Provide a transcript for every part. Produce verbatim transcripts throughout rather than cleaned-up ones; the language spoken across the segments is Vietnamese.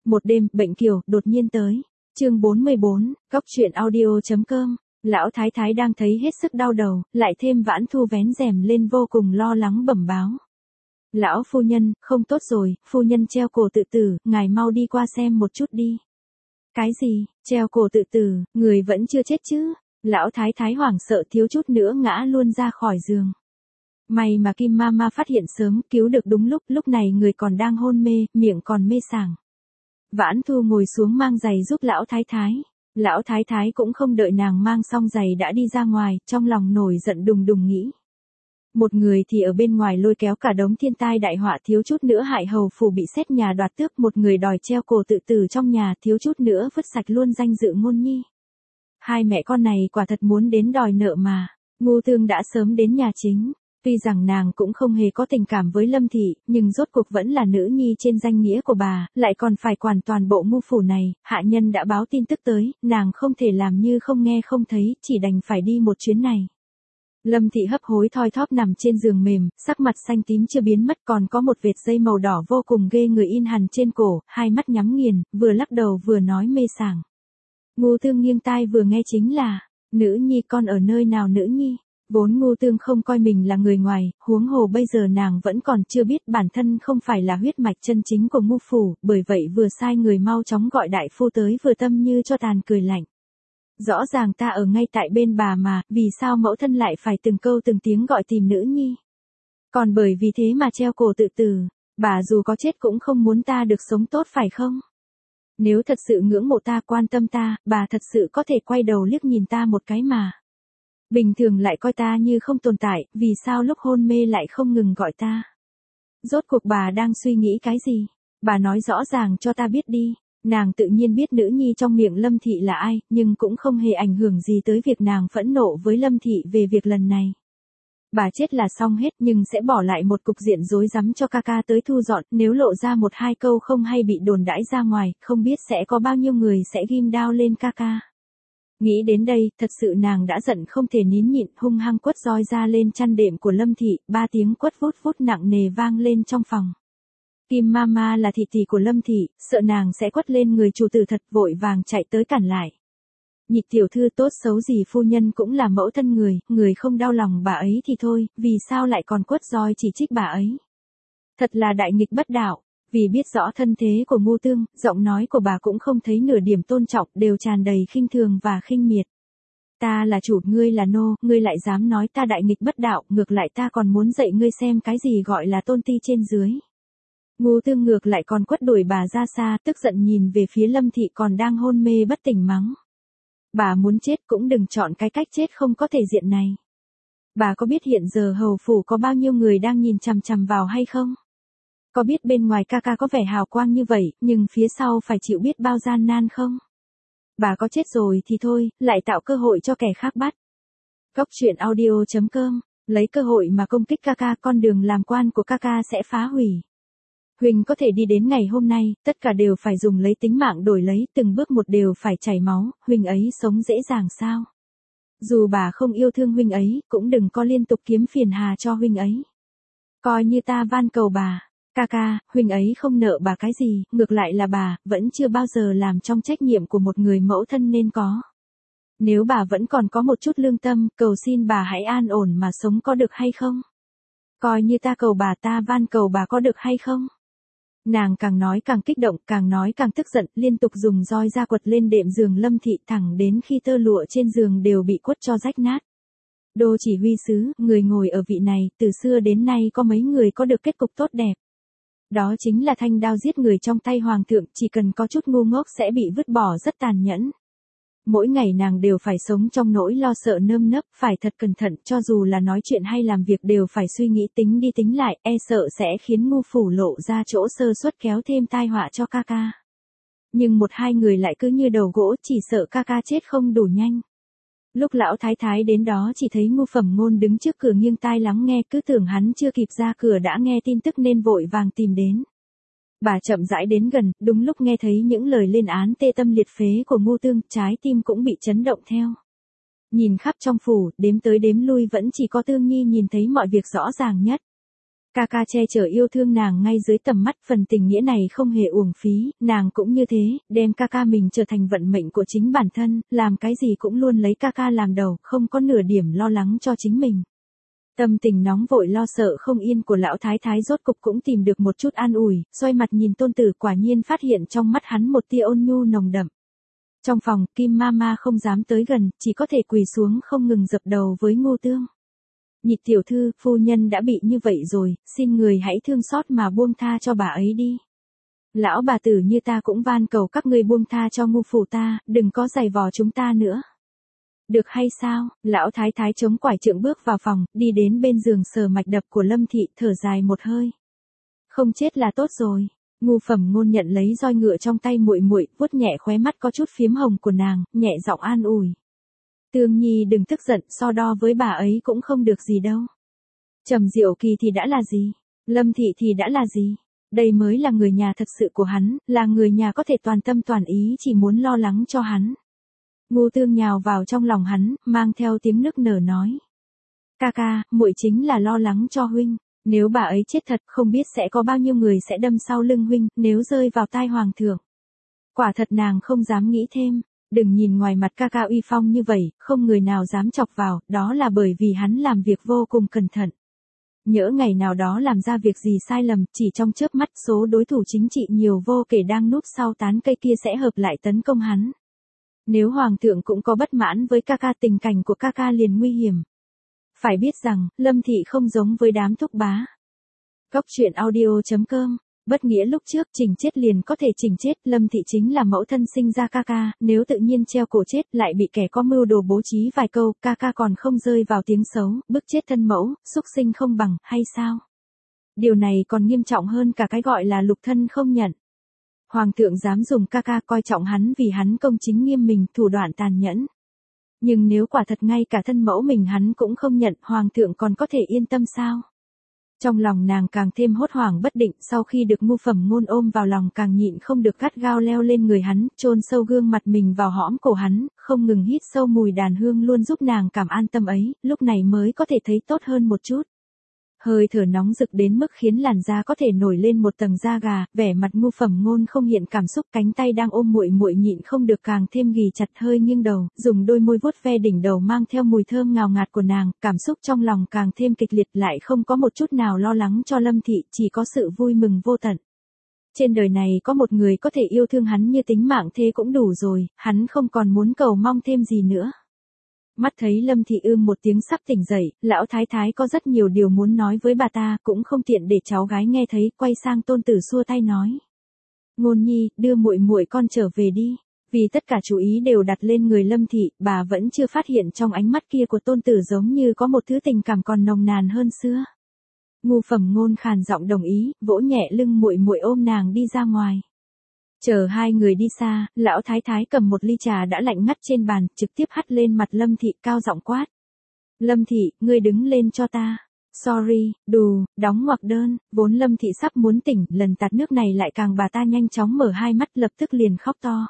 Một đêm, bệnh kiều, đột nhiên tới. Chương bốn mươi bốn, góc truyện audio.com. Lão thái thái đang thấy hết sức đau đầu, lại thêm Vãn Thu vén rèm lên vô cùng lo lắng bẩm báo. Lão phu nhân, không tốt rồi, phu nhân treo cổ tự tử, ngài mau đi qua xem một chút đi. Cái gì, treo cổ tự tử, người vẫn chưa chết chứ? Lão thái thái hoảng sợ thiếu chút nữa ngã luôn ra khỏi giường. May mà Kim Mama phát hiện sớm, cứu được đúng lúc, lúc này người còn đang hôn mê, miệng còn mê sảng. Vãn Thu ngồi xuống mang giày giúp lão thái thái. Lão thái thái cũng không đợi nàng mang xong giày đã đi ra ngoài, trong lòng nổi giận đùng đùng nghĩ. Một người thì ở bên ngoài lôi kéo cả đống thiên tai đại họa thiếu chút nữa hại hầu phủ bị xét nhà đoạt tước, một người đòi treo cổ tự tử trong nhà thiếu chút nữa vứt sạch luôn danh dự ngôn nhi. Hai mẹ con này quả thật muốn đến đòi nợ mà. Ngô Tương đã sớm đến nhà chính. Tuy rằng nàng cũng không hề có tình cảm với Lâm Thị, nhưng rốt cuộc vẫn là nữ nhi trên danh nghĩa của bà, lại còn phải quản toàn bộ Ngô phủ này, hạ nhân đã báo tin tức tới, nàng không thể làm như không nghe không thấy, chỉ đành phải đi một chuyến này. Lâm Thị hấp hối thoi thóp nằm trên giường mềm, sắc mặt xanh tím chưa biến mất, còn có một vệt dây màu đỏ vô cùng ghê người in hằn trên cổ, hai mắt nhắm nghiền, vừa lắc đầu vừa nói mê sảng. Ngô Tương nghiêng tai vừa nghe chính là, nữ nhi con ở nơi nào nữ nhi? Vốn Ngô Tương không coi mình là người ngoài, huống hồ bây giờ nàng vẫn còn chưa biết bản thân không phải là huyết mạch chân chính của Ngô phủ, bởi vậy vừa sai người mau chóng gọi đại phu tới vừa tâm như cho tàn cười lạnh. Rõ ràng ta ở ngay tại bên bà mà, vì sao mẫu thân lại phải từng câu từng tiếng gọi tìm nữ nhi? Còn bởi vì thế mà treo cổ tự tử, bà dù có chết cũng không muốn ta được sống tốt phải không? Nếu thật sự ngưỡng mộ ta quan tâm ta, bà thật sự có thể quay đầu liếc nhìn ta một cái mà. Bình thường lại coi ta như không tồn tại, vì sao lúc hôn mê lại không ngừng gọi ta? Rốt cuộc bà đang suy nghĩ cái gì? Bà nói rõ ràng cho ta biết đi. Nàng tự nhiên biết nữ nhi trong miệng Lâm Thị là ai, nhưng cũng không hề ảnh hưởng gì tới việc nàng phẫn nộ với Lâm Thị về việc lần này. Bà chết là xong hết nhưng sẽ bỏ lại một cục diện rối rắm cho ca ca tới thu dọn, nếu lộ ra một hai câu không hay bị đồn đãi ra ngoài, không biết sẽ có bao nhiêu người sẽ ghim đao lên ca ca. Nghĩ đến đây, thật sự nàng đã giận không thể nín nhịn, hung hăng quất roi ra lên chăn đệm của Lâm Thị, ba tiếng quất vút vút nặng nề vang lên trong phòng. Kim Mama là thị tỷ của Lâm Thị, sợ nàng sẽ quất lên người chủ tử thật vội vàng chạy tới cản lại. Nhị tiểu thư tốt xấu gì phu nhân cũng là mẫu thân người, người không đau lòng bà ấy thì thôi, vì sao lại còn quất roi chỉ trích bà ấy. Thật là đại nghịch bất đạo, vì biết rõ thân thế của Ngô Tương, giọng nói của bà cũng không thấy nửa điểm tôn trọng, đều tràn đầy khinh thường và khinh miệt. Ta là chủ, ngươi là nô, ngươi lại dám nói ta đại nghịch bất đạo, ngược lại ta còn muốn dạy ngươi xem cái gì gọi là tôn ti trên dưới. Ngô Tương ngược lại còn quất đuổi bà ra xa, tức giận nhìn về phía Lâm Thị còn đang hôn mê bất tỉnh mắng. Bà muốn chết cũng đừng chọn cái cách chết không có thể diện này. Bà có biết hiện giờ hầu phủ có bao nhiêu người đang nhìn chằm chằm vào hay không? Có biết bên ngoài ca ca có vẻ hào quang như vậy, nhưng phía sau phải chịu biết bao gian nan không? Bà có chết rồi thì thôi, lại tạo cơ hội cho kẻ khác bắt. Góc truyện audio.com, lấy cơ hội mà công kích ca ca, con đường làm quan của ca ca sẽ phá hủy. Huỳnh có thể đi đến ngày hôm nay, tất cả đều phải dùng lấy tính mạng đổi lấy, từng bước một đều phải chảy máu, Huỳnh ấy sống dễ dàng sao? Dù bà không yêu thương Huỳnh ấy, cũng đừng có liên tục kiếm phiền hà cho Huỳnh ấy. Coi như ta van cầu bà, ca ca, Huỳnh ấy không nợ bà cái gì, ngược lại là bà, vẫn chưa bao giờ làm trong trách nhiệm của một người mẫu thân nên có. Nếu bà vẫn còn có một chút lương tâm, cầu xin bà hãy an ổn mà sống có được hay không? Coi như ta cầu bà, ta van cầu bà có được hay không? Nàng càng nói càng kích động, càng nói càng tức giận, liên tục dùng roi ra quật lên đệm giường Lâm Thị thẳng đến khi tơ lụa trên giường đều bị quất cho rách nát. Đô chỉ huy sứ, người ngồi ở vị này, từ xưa đến nay có mấy người có được kết cục tốt đẹp. Đó chính là thanh đao giết người trong tay hoàng thượng, chỉ cần có chút ngu ngốc sẽ bị vứt bỏ rất tàn nhẫn. Mỗi ngày nàng đều phải sống trong nỗi lo sợ nơm nớp, phải thật cẩn thận, cho dù là nói chuyện hay làm việc đều phải suy nghĩ tính đi tính lại, e sợ sẽ khiến Ngô phủ lộ ra chỗ sơ suất kéo thêm tai họa cho ca ca. Nhưng một hai người lại cứ như đầu gỗ, chỉ sợ ca ca chết không đủ nhanh. Lúc lão thái thái đến đó chỉ thấy Ngô Phẩm Ngôn đứng trước cửa nghiêng tai lắng nghe, cứ tưởng hắn chưa kịp ra cửa đã nghe tin tức nên vội vàng tìm đến. Bà chậm rãi đến gần, đúng lúc nghe thấy những lời lên án tê tâm liệt phế của Ngô Tương, trái tim cũng bị chấn động theo. Nhìn khắp trong phủ, đếm tới đếm lui vẫn chỉ có Tương Nhi nhìn thấy mọi việc rõ ràng nhất. Ca ca che chở yêu thương nàng ngay dưới tầm mắt, phần tình nghĩa này không hề uổng phí, nàng cũng như thế, đem ca ca mình trở thành vận mệnh của chính bản thân, làm cái gì cũng luôn lấy ca ca làm đầu, không có nửa điểm lo lắng cho chính mình. Tâm tình nóng vội lo sợ không yên của lão thái thái rốt cục cũng tìm được một chút an ủi, xoay mặt nhìn tôn tử, quả nhiên phát hiện trong mắt hắn một tia ôn nhu nồng đậm. Trong phòng, Kim Mama không dám tới gần, chỉ có thể quỳ xuống không ngừng dập đầu với Ngô Tương. Nhị tiểu thư, phu nhân đã bị như vậy rồi, xin người hãy thương xót mà buông tha cho bà ấy đi. Lão bà tử như ta cũng van cầu các ngươi buông tha cho ngu phủ ta, đừng có giày vò chúng ta nữa. Được hay sao? Lão thái thái chống quải trượng bước vào phòng, đi đến bên giường sờ mạch đập của Lâm Thị, thở dài một hơi. Không chết là tốt rồi. Ngu Phẩm Ngôn nhận lấy roi ngựa trong tay muội muội, vuốt nhẹ khóe mắt có chút phiếm hồng của nàng, nhẹ giọng an ủi. Tương Nhi đừng tức giận, so đo với bà ấy cũng không được gì đâu. Trầm Diệu Kỳ thì đã là gì? Lâm Thị thì đã là gì? Đây mới là người nhà thật sự của hắn, là người nhà có thể toàn tâm toàn ý chỉ muốn lo lắng cho hắn. Ngô Tương nhào vào trong lòng hắn, mang theo tiếng nức nở nói. Ca ca, muội chính là lo lắng cho huynh. Nếu bà ấy chết thật, không biết sẽ có bao nhiêu người sẽ đâm sau lưng huynh, nếu rơi vào tai hoàng thượng. Quả thật nàng không dám nghĩ thêm. Đừng nhìn ngoài mặt ca ca uy phong như vậy, không người nào dám chọc vào, đó là bởi vì hắn làm việc vô cùng cẩn thận. Nhỡ ngày nào đó làm ra việc gì sai lầm, chỉ trong chớp mắt số đối thủ chính trị nhiều vô kể đang núp sau tán cây kia sẽ hợp lại tấn công hắn. Nếu hoàng thượng cũng có bất mãn với ca ca, tình cảnh của ca ca liền nguy hiểm. Phải biết rằng, Lâm Thị không giống với đám thúc bá. Góc truyện audio chấm com. Bất nghĩa lúc trước chỉnh chết liền có thể chỉnh chết, Lâm Thị chính là mẫu thân sinh ra ca ca, nếu tự nhiên treo cổ chết lại bị kẻ có mưu đồ bố trí vài câu, ca ca còn không rơi vào tiếng xấu, bức chết thân mẫu, xúc sinh không bằng, hay sao? Điều này còn nghiêm trọng hơn cả cái gọi là lục thân không nhận. Hoàng thượng dám dùng ca ca coi trọng hắn vì hắn công chính nghiêm mình, thủ đoạn tàn nhẫn. Nhưng nếu quả thật ngay cả thân mẫu mình hắn cũng không nhận, hoàng thượng còn có thể yên tâm sao? Trong lòng nàng càng thêm hốt hoảng bất định, sau khi được Ngu Phẩm Ngôn ôm vào lòng càng nhịn không được gắt gao leo lên người hắn, chôn sâu gương mặt mình vào hõm cổ hắn, không ngừng hít sâu mùi đàn hương luôn giúp nàng cảm an tâm ấy, lúc này mới có thể thấy tốt hơn một chút. Hơi thở nóng rực đến mức khiến làn da có thể nổi lên một tầng da gà, vẻ mặt Ngu Phẩm Ngôn không hiện cảm xúc, cánh tay đang ôm muội muội nhịn không được càng thêm ghì chặt, hơi nghiêng đầu, dùng đôi môi vuốt ve đỉnh đầu mang theo mùi thơm ngào ngạt của nàng, cảm xúc trong lòng càng thêm kịch liệt, lại không có một chút nào lo lắng cho Lâm Thị, chỉ có sự vui mừng vô tận. Trên đời này có một người có thể yêu thương hắn như tính mạng thế cũng đủ rồi, hắn không còn muốn cầu mong thêm gì nữa. Mắt thấy Lâm Thị ưm một tiếng sắp tỉnh dậy, lão thái thái có rất nhiều điều muốn nói với bà ta, cũng không tiện để cháu gái nghe thấy, quay sang tôn tử xua tay nói. Ngôn Nhi, đưa muội muội con trở về đi. Vì tất cả chú ý đều đặt lên người Lâm Thị, bà vẫn chưa phát hiện trong ánh mắt kia của tôn tử giống như có một thứ tình cảm còn nồng nàn hơn xưa. Ngu Phẩm Ngôn khàn giọng đồng ý, vỗ nhẹ lưng muội muội ôm nàng đi ra ngoài. Chờ hai người đi xa, lão thái thái cầm một ly trà đã lạnh ngắt trên bàn, trực tiếp hắt lên mặt Lâm Thị, cao giọng quát. Lâm Thị, ngươi đứng lên cho ta. Sorry, đù, đóng ngoặc đơn, vốn Lâm Thị sắp muốn tỉnh, lần tạt nước này lại càng bà ta nhanh chóng mở hai mắt lập tức liền khóc to.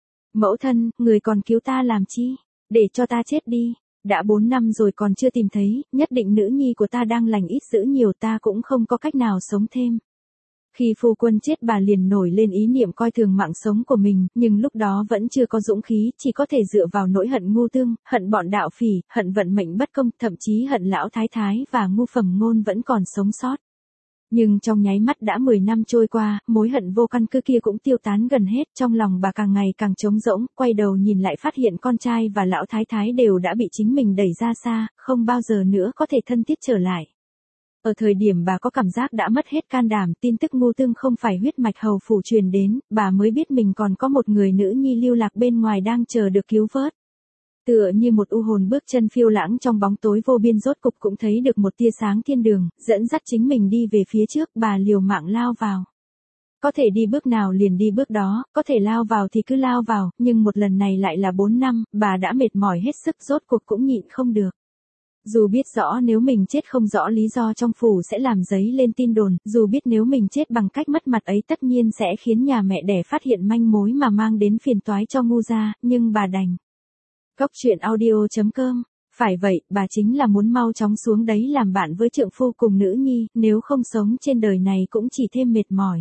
Mẫu thân, người còn cứu ta làm chi? Để cho ta chết đi. Đã bốn năm rồi còn chưa tìm thấy, nhất định nữ nhi của ta đang lành ít dữ nhiều, ta cũng không có cách nào sống thêm. Khi phu quân chết bà liền nổi lên ý niệm coi thường mạng sống của mình, nhưng lúc đó vẫn chưa có dũng khí, chỉ có thể dựa vào nỗi hận Ngô Tương, hận bọn đạo phỉ, hận vận mệnh bất công, thậm chí hận lão thái thái và Ngu Phẩm Ngôn vẫn còn sống sót. Nhưng trong nháy mắt đã mười năm trôi qua, mối hận vô căn cứ kia cũng tiêu tán gần hết, trong lòng bà càng ngày càng trống rỗng, quay đầu nhìn lại phát hiện con trai và lão thái thái đều đã bị chính mình đẩy ra xa, không bao giờ nữa có thể thân thiết trở lại. Ở thời điểm bà có cảm giác đã mất hết can đảm, tin tức Ngô Tương không phải huyết mạch hầu phủ truyền đến, bà mới biết mình còn có một người nữ nhi lưu lạc bên ngoài đang chờ được cứu vớt. Tựa như một u hồn bước chân phiêu lãng trong bóng tối vô biên, rốt cục cũng thấy được một tia sáng thiên đường, dẫn dắt chính mình đi về phía trước, bà liều mạng lao vào. Có thể đi bước nào liền đi bước đó, có thể lao vào thì cứ lao vào, nhưng một lần này lại là bốn năm, bà đã mệt mỏi hết sức, rốt cuộc cũng nhịn không được. Dù biết rõ nếu mình chết không rõ lý do trong phủ sẽ làm dấy lên tin đồn, dù biết nếu mình chết bằng cách mất mặt ấy tất nhiên sẽ khiến nhà mẹ đẻ phát hiện manh mối mà mang đến phiền toái cho Ngu gia, nhưng bà đành. Góc truyện audio chấm com Phải vậy, bà chính là muốn mau chóng xuống đấy làm bạn với trượng phu cùng nữ nhi, nếu không sống trên đời này cũng chỉ thêm mệt mỏi.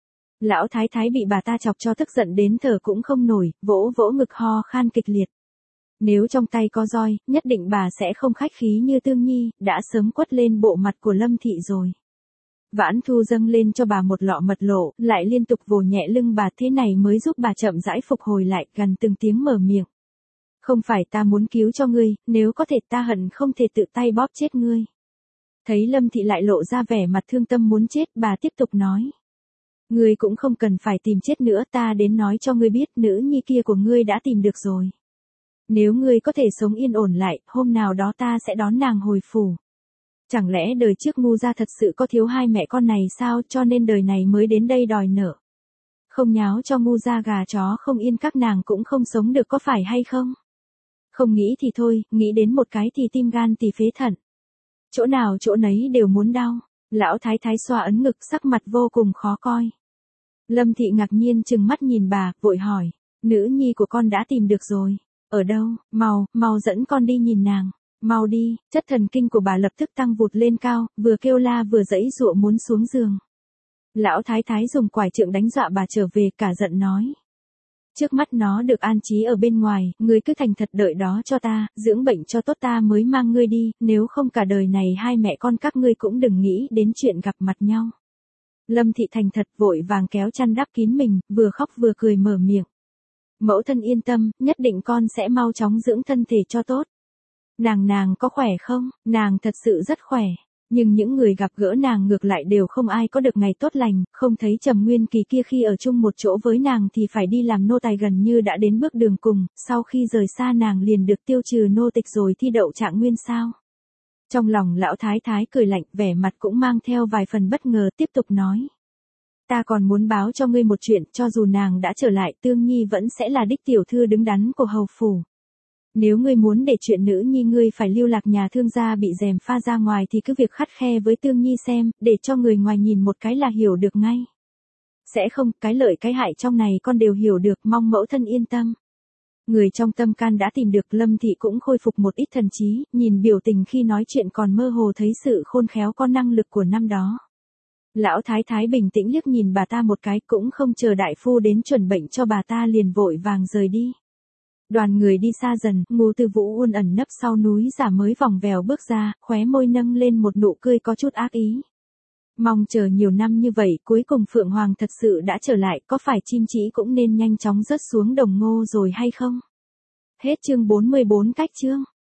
Lão thái thái bị bà ta chọc cho tức giận đến thở cũng không nổi, vỗ vỗ ngực ho khan kịch liệt. Nếu trong tay có roi, nhất định bà sẽ không khách khí như Tương Nhi, đã sớm quất lên bộ mặt của Lâm Thị rồi. Vãn Thu dâng lên cho bà một lọ mật lộ, lại liên tục vồ nhẹ lưng bà, thế này mới giúp bà chậm rãi phục hồi lại, gần từng tiếng mở miệng. Không phải ta muốn cứu cho ngươi, nếu có thể ta hận không thể tự tay bóp chết ngươi. Thấy Lâm Thị lại lộ ra vẻ mặt thương tâm muốn chết, bà tiếp tục nói. Ngươi cũng không cần phải tìm chết nữa, ta đến nói cho ngươi biết nữ nhi kia của ngươi đã tìm được rồi. Nếu ngươi có thể sống yên ổn lại, hôm nào đó ta sẽ đón nàng hồi phủ. Chẳng lẽ đời trước ngu gia thật sự có thiếu hai mẹ con này sao, cho nên đời này mới đến đây đòi nợ. Không nháo cho ngu gia gà chó không yên các nàng cũng không sống được có phải hay không? Không nghĩ thì thôi, nghĩ đến một cái thì tim gan tỳ phế thận. Chỗ nào chỗ nấy đều muốn đau. Lão thái thái xoa ấn ngực, sắc mặt vô cùng khó coi. Lâm Thị ngạc nhiên trừng mắt nhìn bà, vội hỏi. Nữ nhi của con đã tìm được rồi. Ở đâu? Mau, mau dẫn con đi nhìn nàng. Mau đi. Chất thần kinh của bà lập tức tăng vụt lên cao, vừa kêu la vừa giãy giụa muốn xuống giường. Lão thái thái dùng quải trượng đánh dọa bà trở về, cả giận nói. Trước mắt nó được an trí ở bên ngoài, ngươi cứ thành thật đợi đó cho ta, dưỡng bệnh cho tốt ta mới mang ngươi đi, nếu không cả đời này hai mẹ con các ngươi cũng đừng nghĩ đến chuyện gặp mặt nhau. Lâm Thị thành thật vội vàng kéo chăn đắp kín mình, vừa khóc vừa cười mở miệng. Mẫu thân yên tâm, nhất định con sẽ mau chóng dưỡng thân thể cho tốt. Nàng nàng có khỏe không? Nàng thật sự rất khỏe. Nhưng những người gặp gỡ nàng ngược lại đều không ai có được ngày tốt lành, không thấy Trầm Nguyên Kỳ kia khi ở chung một chỗ với nàng thì phải đi làm nô tài gần như đã đến bước đường cùng, sau khi rời xa nàng liền được tiêu trừ nô tịch rồi thi đậu trạng nguyên sao. Trong lòng lão thái thái cười lạnh, vẻ mặt cũng mang theo vài phần bất ngờ, tiếp tục nói. Ta còn muốn báo cho ngươi một chuyện, cho dù nàng đã trở lại, Tương Nhi vẫn sẽ là đích tiểu thư đứng đắn của hầu phủ. Nếu ngươi muốn để chuyện nữ nhi ngươi phải lưu lạc nhà thương gia bị gièm pha ra ngoài thì cứ việc khắt khe với Tương Nhi xem, để cho người ngoài nhìn một cái là hiểu được ngay. Sẽ không, cái lợi cái hại trong này con đều hiểu được, mong mẫu thân yên tâm. Người trong tâm can đã tìm được, Lâm Thị cũng khôi phục một ít thần trí, nhìn biểu tình khi nói chuyện còn mơ hồ thấy sự khôn khéo có năng lực của năm đó. Lão thái thái bình tĩnh liếc nhìn bà ta một cái, cũng không chờ đại phu đến chuẩn bệnh cho bà ta liền vội vàng rời đi. Đoàn người đi xa dần, Ngô Tư Vũ Uôn ẩn nấp sau núi giả mới vòng vèo bước ra, khóe môi nâng lên một nụ cười có chút ác ý. Mong chờ nhiều năm như vậy, cuối cùng Phượng Hoàng thật sự đã trở lại, có phải chim chỉ cũng nên nhanh chóng rớt xuống đồng ngô rồi hay không? Hết chương bốn mươi bốn cách chương.